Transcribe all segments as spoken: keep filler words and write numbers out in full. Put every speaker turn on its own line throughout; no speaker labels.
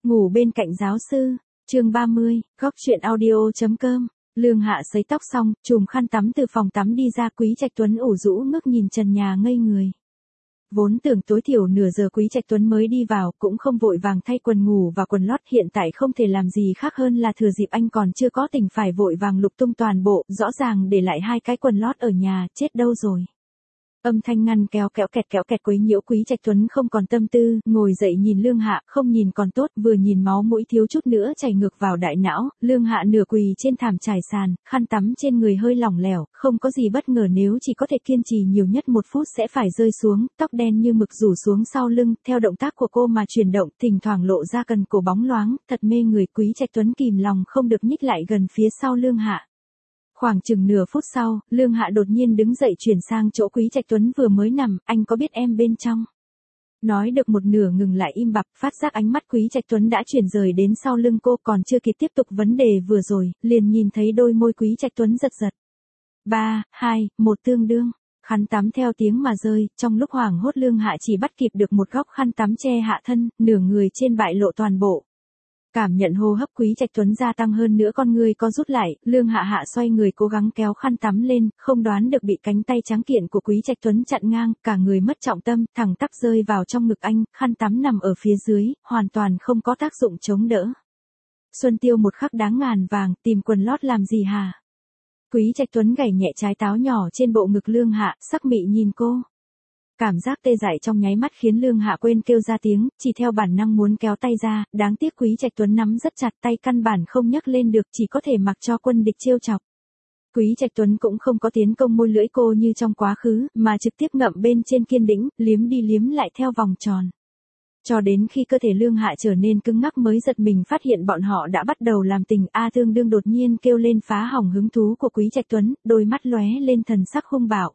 Ngủ bên cạnh giáo sư, chương ba mươi, góc truyện audio.com. Lương Hạ sấy tóc xong, chùm khăn tắm từ phòng tắm đi ra. Quý Trạch Tuấn ủ rũ ngước nhìn trần nhà ngây người. Vốn tưởng tối thiểu nửa giờ Quý Trạch Tuấn mới đi vào, cũng không vội vàng thay quần ngủ và quần lót, hiện tại không thể làm gì khác hơn là thừa dịp anh còn chưa có tỉnh phải vội vàng lục tung toàn bộ, rõ ràng để lại hai cái quần lót ở nhà, chết đâu rồi. Âm thanh ngăn kéo kéo kẹt kéo kẹt quấy nhiễu Quý Trạch Tuấn không còn tâm tư, ngồi dậy nhìn Lương Hạ, không nhìn còn tốt, vừa nhìn máu mũi thiếu chút nữa chảy ngược vào đại não. Lương Hạ nửa quỳ trên thảm trải sàn, khăn tắm trên người hơi lỏng lẻo, không có gì bất ngờ nếu chỉ có thể kiên trì nhiều nhất một phút sẽ phải rơi xuống, tóc đen như mực rủ xuống sau lưng, theo động tác của cô mà chuyển động, thỉnh thoảng lộ ra cần cổ bóng loáng, thật mê người. Quý Trạch Tuấn kìm lòng không được nhích lại gần phía sau Lương Hạ. Khoảng chừng nửa phút sau, Lương Hạ đột nhiên đứng dậy chuyển sang chỗ Quý Trạch Tuấn vừa mới nằm, anh có biết em bên trong? Nói được một nửa ngừng lại im bặt, phát giác ánh mắt Quý Trạch Tuấn đã chuyển rời đến sau lưng cô, còn chưa kịp tiếp tục vấn đề vừa rồi, liền nhìn thấy đôi môi Quý Trạch Tuấn giật giật. Ba, hai, một tương đương, khăn tắm theo tiếng mà rơi, trong lúc hoảng hốt Lương Hạ chỉ bắt kịp được một góc khăn tắm che hạ thân, nửa người trên bại lộ toàn bộ. Cảm nhận hô hấp Quý Trạch Tuấn gia tăng hơn nữa, con người có rút lại, Lương Hạ Hạ xoay người cố gắng kéo khăn tắm lên, không đoán được bị cánh tay trắng kiện của Quý Trạch Tuấn chặn ngang, cả người mất trọng tâm, thẳng tắp rơi vào trong ngực anh, khăn tắm nằm ở phía dưới, hoàn toàn không có tác dụng chống đỡ. Xuân Tiêu một khắc đáng ngàn vàng, tìm quần lót làm gì hả? Quý Trạch Tuấn gảy nhẹ trái táo nhỏ trên bộ ngực Lương Hạ, sắc mị nhìn cô. Cảm giác tê dại trong nháy mắt khiến Lương Hạ quên kêu ra tiếng, chỉ theo bản năng muốn kéo tay ra, đáng tiếc Quý Trạch Tuấn nắm rất chặt, tay căn bản không nhấc lên được, chỉ có thể mặc cho quân địch trêu chọc. Quý Trạch Tuấn cũng không có tiến công môi lưỡi cô như trong quá khứ, mà trực tiếp ngậm bên trên kiên đĩnh, liếm đi liếm lại theo vòng tròn. Cho đến khi cơ thể Lương Hạ trở nên cứng ngắc mới giật mình phát hiện bọn họ đã bắt đầu làm tình. A Tương Đương đột nhiên kêu lên phá hỏng hứng thú của Quý Trạch Tuấn, đôi mắt lóe lên thần sắc hung bạo.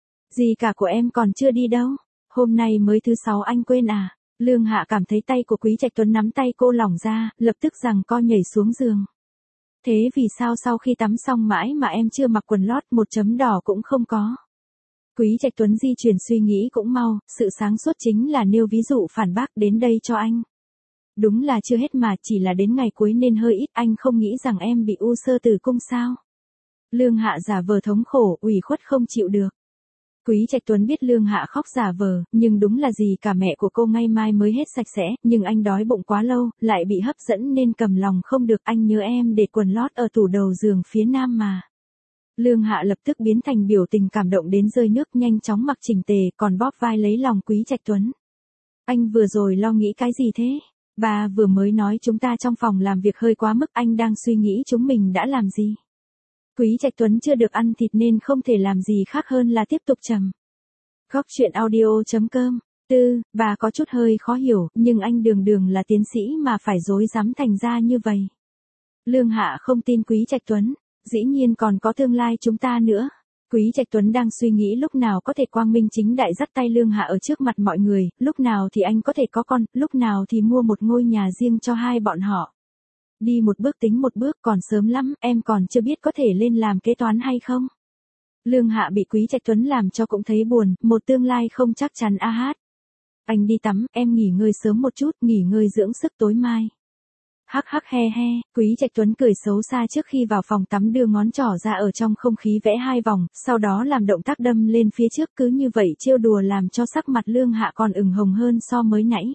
Gì cả của em còn chưa đi đâu, hôm nay mới thứ sáu anh quên à? Lương Hạ cảm thấy tay của Quý Trạch Tuấn nắm tay cô lỏng ra, lập tức giằng co nhảy xuống giường. Thế vì sao sau khi tắm xong mãi mà em chưa mặc quần lót, một chấm đỏ cũng không có? Quý Trạch Tuấn di chuyển suy nghĩ cũng mau, sự sáng suốt chính là nêu ví dụ phản bác đến đây cho anh. Đúng là chưa hết mà, chỉ là đến ngày cuối nên hơi ít, anh không nghĩ rằng em bị u xơ tử cung sao? Lương Hạ giả vờ thống khổ, ủy khuất không chịu được. Quý Trạch Tuấn biết Lương Hạ khóc giả vờ, nhưng đúng là gì cả mẹ của cô ngày mai mới hết sạch sẽ, nhưng anh đói bụng quá lâu, lại bị hấp dẫn nên cầm lòng không được, anh nhớ em để quần lót ở tủ đầu giường phía nam mà. Lương Hạ lập tức biến thành biểu tình cảm động đến rơi nước, nhanh chóng mặc chỉnh tề, còn bóp vai lấy lòng Quý Trạch Tuấn. Anh vừa rồi lo nghĩ cái gì thế? Bà vừa mới nói chúng ta trong phòng làm việc hơi quá mức, anh đang suy nghĩ chúng mình đã làm gì? Quý Trạch Tuấn chưa được ăn thịt nên không thể làm gì khác hơn là tiếp tục trầm. Góc truyện audio.com. Tư, bà có chút hơi khó hiểu, nhưng anh đường đường là tiến sĩ mà phải dối dám thành ra như vậy. Lương Hạ không tin Quý Trạch Tuấn, dĩ nhiên còn có tương lai chúng ta nữa. Quý Trạch Tuấn đang suy nghĩ lúc nào có thể quang minh chính đại dắt tay Lương Hạ ở trước mặt mọi người, lúc nào thì anh có thể có con, lúc nào thì mua một ngôi nhà riêng cho hai bọn họ. Đi một bước tính một bước, còn sớm lắm, em còn chưa biết có thể lên làm kế toán hay không. Lương Hạ bị Quý Trạch Tuấn làm cho cũng thấy buồn, một tương lai không chắc chắn a hát. Anh đi tắm, em nghỉ ngơi sớm một chút, nghỉ ngơi dưỡng sức tối mai. Hắc hắc he he, Quý Trạch Tuấn cười xấu xa trước khi vào phòng tắm, đưa ngón trỏ ra ở trong không khí vẽ hai vòng, sau đó làm động tác đâm lên phía trước, cứ như vậy trêu đùa làm cho sắc mặt Lương Hạ còn ửng hồng hơn so mới nãy.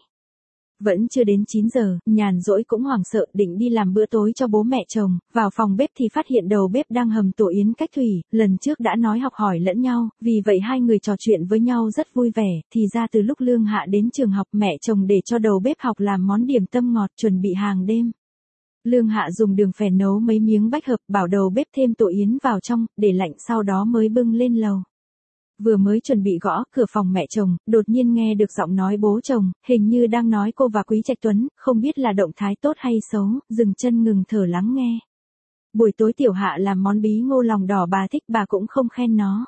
Vẫn chưa đến chín giờ, nhàn rỗi cũng hoảng sợ, định đi làm bữa tối cho bố mẹ chồng, vào phòng bếp thì phát hiện đầu bếp đang hầm tổ yến cách thủy, lần trước đã nói học hỏi lẫn nhau, vì vậy hai người trò chuyện với nhau rất vui vẻ, thì ra từ lúc Lương Hạ đến trường học mẹ chồng để cho đầu bếp học làm món điểm tâm ngọt chuẩn bị hàng đêm. Lương Hạ dùng đường phèn nấu mấy miếng bách hợp, bảo đầu bếp thêm tổ yến vào trong, để lạnh sau đó mới bưng lên lầu. Vừa mới chuẩn bị gõ cửa phòng mẹ chồng, đột nhiên nghe được giọng nói bố chồng, hình như đang nói cô và Quý Trạch Tuấn, không biết là động thái tốt hay xấu, dừng chân ngừng thở lắng nghe. Buổi tối Tiểu Hạ làm món bí ngô lòng đỏ bà thích, bà cũng không khen nó.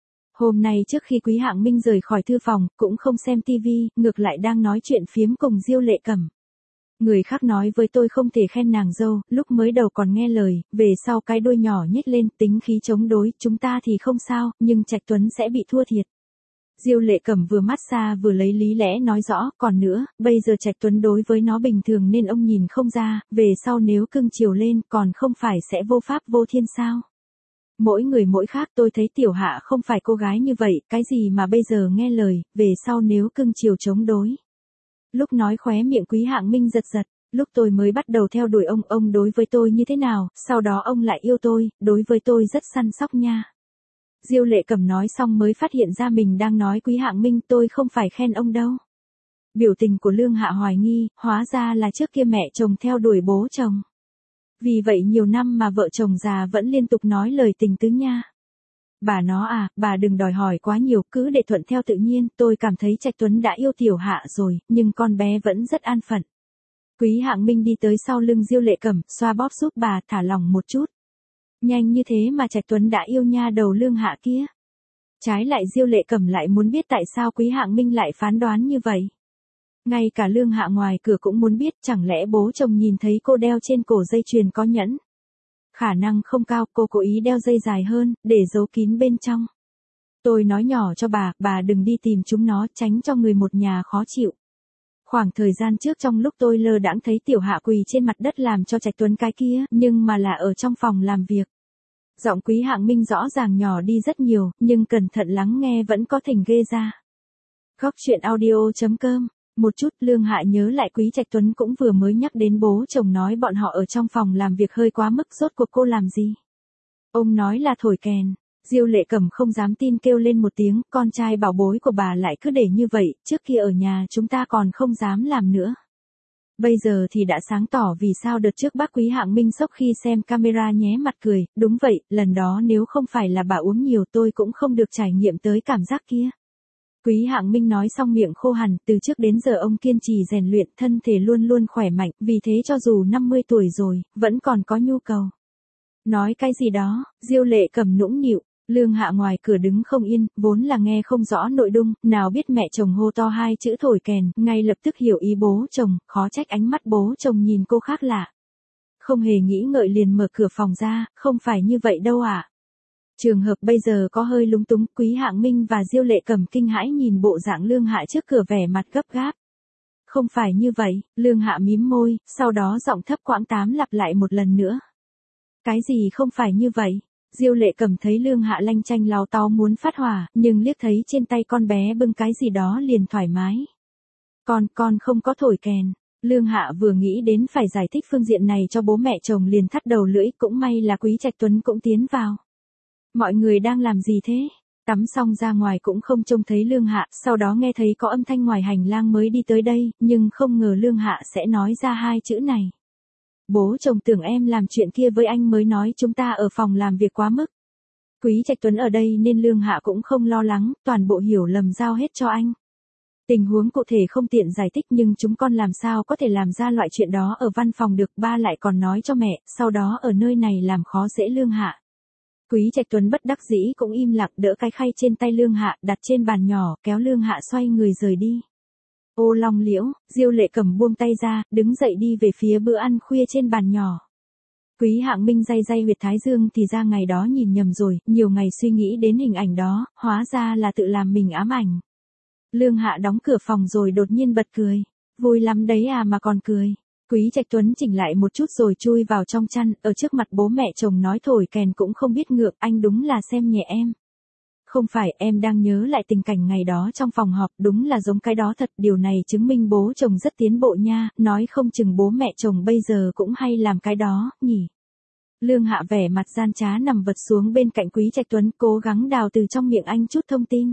Hôm nay trước khi Quý Hạng Minh rời khỏi thư phòng, cũng không xem tivi, ngược lại đang nói chuyện phiếm cùng Diêu Lệ Cẩm. Người khác nói với tôi không thể khen nàng dâu, lúc mới đầu còn nghe lời, về sau cái đuôi nhỏ nhếch lên, tính khí chống đối, chúng ta thì không sao, nhưng Trạch Tuấn sẽ bị thua thiệt. Diêu Lệ Cẩm vừa mát xa vừa lấy lý lẽ nói rõ, còn nữa, bây giờ Trạch Tuấn đối với nó bình thường nên ông nhìn không ra, về sau nếu cưng chiều lên còn không phải sẽ vô pháp vô thiên sao. Mỗi người mỗi khác, tôi thấy Tiểu Hạ không phải cô gái như vậy, cái gì mà bây giờ nghe lời, về sau nếu cưng chiều chống đối. Lúc nói khóe miệng Quý Hạng Minh giật giật, lúc tôi mới bắt đầu theo đuổi ông, ông đối với tôi như thế nào, sau đó ông lại yêu tôi, đối với tôi rất săn sóc nha. Diêu Lệ Cẩm nói xong mới phát hiện ra mình đang nói Quý Hạng Minh, tôi không phải khen ông đâu. Biểu tình của Lương Hạ hoài nghi, hóa ra là trước kia mẹ chồng theo đuổi bố chồng. Vì vậy nhiều năm mà vợ chồng già vẫn liên tục nói lời tình tứ nha. Bà nó à, bà đừng đòi hỏi quá nhiều, cứ để thuận theo tự nhiên, tôi cảm thấy Trạch Tuấn đã yêu Tiểu Hạ rồi, nhưng con bé vẫn rất an phận. Quý Hạng Minh đi tới sau lưng Diêu Lệ Cẩm, xoa bóp giúp bà thả lỏng một chút. Nhanh như thế mà Trạch Tuấn đã yêu nha đầu Lương Hạ kia. Trái lại Diêu Lệ Cẩm lại muốn biết tại sao Quý Hạng Minh lại phán đoán như vậy. Ngay cả Lương Hạ ngoài cửa cũng muốn biết, chẳng lẽ bố chồng nhìn thấy cô đeo trên cổ dây chuyền có nhẫn. Khả năng không cao, cô cố ý đeo dây dài hơn, để giấu kín bên trong. Tôi nói nhỏ cho bà, bà đừng đi tìm chúng nó, tránh cho người một nhà khó chịu. Khoảng thời gian trước trong lúc tôi lơ đãng thấy Tiểu Hạ quỳ trên mặt đất làm cho Trạch Tuấn cái kia, nhưng mà là ở trong phòng làm việc. Giọng Quý Hạng Minh rõ ràng nhỏ đi rất nhiều, nhưng cẩn thận lắng nghe vẫn có thỉnh ghê ra. Góc truyện audio chấm com. Một chút Lương Hạ nhớ lại Quý Trạch Tuấn cũng vừa mới nhắc đến bố chồng nói bọn họ ở trong phòng làm việc hơi quá mức, rốt cuộc cô làm gì? Ông nói là thổi kèn. Diêu Lệ Cẩm không dám tin kêu lên một tiếng, con trai bảo bối của bà lại cứ để như vậy, trước kia ở nhà chúng ta còn không dám làm nữa. Bây giờ thì đã sáng tỏ vì sao đợt trước bác Quý Hạng Minh sốc khi xem camera nhé mặt cười, đúng vậy, lần đó nếu không phải là bà uống nhiều tôi cũng không được trải nghiệm tới cảm giác kia. Quý Hạng Minh nói xong miệng khô hẳn, từ trước đến giờ ông kiên trì rèn luyện, thân thể luôn luôn khỏe mạnh, vì thế cho dù năm mươi tuổi rồi, vẫn còn có nhu cầu. Nói cái gì đó, Diêu Lệ Cẩm nũng nịu. Lương Hạ ngoài cửa đứng không yên, vốn là nghe không rõ nội dung, nào biết mẹ chồng hô to hai chữ thổi kèn, ngay lập tức hiểu ý bố chồng, khó trách ánh mắt bố chồng nhìn cô khác lạ. Không hề nghĩ ngợi liền mở cửa phòng ra, không phải như vậy đâu ạ. À. Trường hợp bây giờ có hơi lúng túng, Quý Hạng Minh và Diêu Lệ Cẩm kinh hãi nhìn bộ dạng Lương Hạ trước cửa vẻ mặt gấp gáp. Không phải như vậy, Lương Hạ mím môi, sau đó giọng thấp quãng tám lặp lại một lần nữa. Cái gì không phải như vậy? Diêu Lệ Cẩm thấy Lương Hạ lanh chanh láu táu muốn phát hỏa, nhưng liếc thấy trên tay con bé bưng cái gì đó liền thoải mái. Con, con không có thổi kèn. Lương Hạ vừa nghĩ đến phải giải thích phương diện này cho bố mẹ chồng liền thắt đầu lưỡi, cũng may là Quý Trạch Tuấn cũng tiến vào. Mọi người đang làm gì thế? Tắm xong ra ngoài cũng không trông thấy Lương Hạ, sau đó nghe thấy có âm thanh ngoài hành lang mới đi tới đây, nhưng không ngờ Lương Hạ sẽ nói ra hai chữ này. Bố chồng tưởng em làm chuyện kia với anh mới nói chúng ta ở phòng làm việc quá mức. Quý Trạch Tuấn ở đây nên Lương Hạ cũng không lo lắng, toàn bộ hiểu lầm giao hết cho anh. Tình huống cụ thể không tiện giải thích nhưng chúng con làm sao có thể làm ra loại chuyện đó ở văn phòng được, ba lại còn nói cho mẹ, sau đó ở nơi này làm khó dễ Lương Hạ. Quý Trạch Tuấn bất đắc dĩ cũng im lặng đỡ cái khay trên tay Lương Hạ đặt trên bàn nhỏ, kéo Lương Hạ xoay người rời đi. Ô long liễu, Diêu Lệ Cẩm buông tay ra, đứng dậy đi về phía bữa ăn khuya trên bàn nhỏ. Quý Hạng Minh day day huyệt thái dương thì ra ngày đó nhìn nhầm rồi, nhiều ngày suy nghĩ đến hình ảnh đó, hóa ra là tự làm mình ám ảnh. Lương Hạ đóng cửa phòng rồi đột nhiên bật cười. Vui lắm đấy à mà còn cười. Quý Trạch Tuấn chỉnh lại một chút rồi chui vào trong chăn, ở trước mặt bố mẹ chồng nói thổi kèn cũng không biết ngượng, anh đúng là xem nhẹ em. Không phải, em đang nhớ lại tình cảnh ngày đó trong phòng họp, đúng là giống cái đó thật, điều này chứng minh bố chồng rất tiến bộ nha, nói không chừng bố mẹ chồng bây giờ cũng hay làm cái đó, nhỉ. Lương Hạ vẻ mặt gian trá nằm vật xuống bên cạnh Quý Trạch Tuấn, cố gắng đào từ trong miệng anh chút thông tin.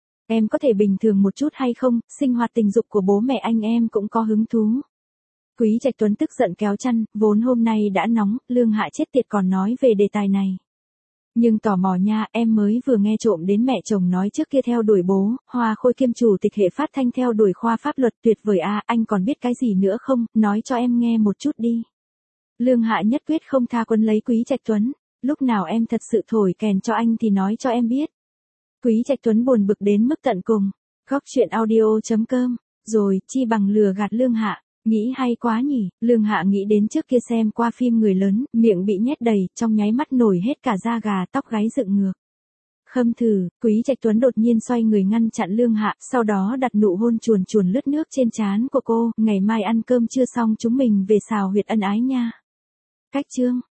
Em có thể bình thường một chút hay không, sinh hoạt tình dục của bố mẹ anh em cũng có hứng thú. Quý Trạch Tuấn tức giận kéo chăn, vốn hôm nay đã nóng, Lương Hạ chết tiệt còn nói về đề tài này. Nhưng tò mò nha, em mới vừa nghe trộm đến mẹ chồng nói trước kia theo đuổi bố, Hoa Khôi kiêm chủ tịch hệ phát thanh theo đuổi khoa pháp luật, tuyệt vời à, anh còn biết cái gì nữa không, nói cho em nghe một chút đi. Lương Hạ nhất quyết không tha quân lấy Quý Trạch Tuấn, lúc nào em thật sự thổi kèn cho anh thì nói cho em biết. Quý Trạch Tuấn buồn bực đến mức tận cùng. Góc truyện audio chấm com, rồi, chi bằng lừa gạt Lương Hạ. Nghĩ hay quá nhỉ, Lương Hạ nghĩ đến trước kia xem qua phim người lớn, miệng bị nhét đầy, trong nháy mắt nổi hết cả da gà tóc gáy dựng ngược. Khâm thử, Quý Trạch Tuấn đột nhiên xoay người ngăn chặn Lương Hạ, sau đó đặt nụ hôn chuồn chuồn lướt nước trên trán của cô, ngày mai ăn cơm chưa xong chúng mình về xào huyệt ân ái nha. Cách chương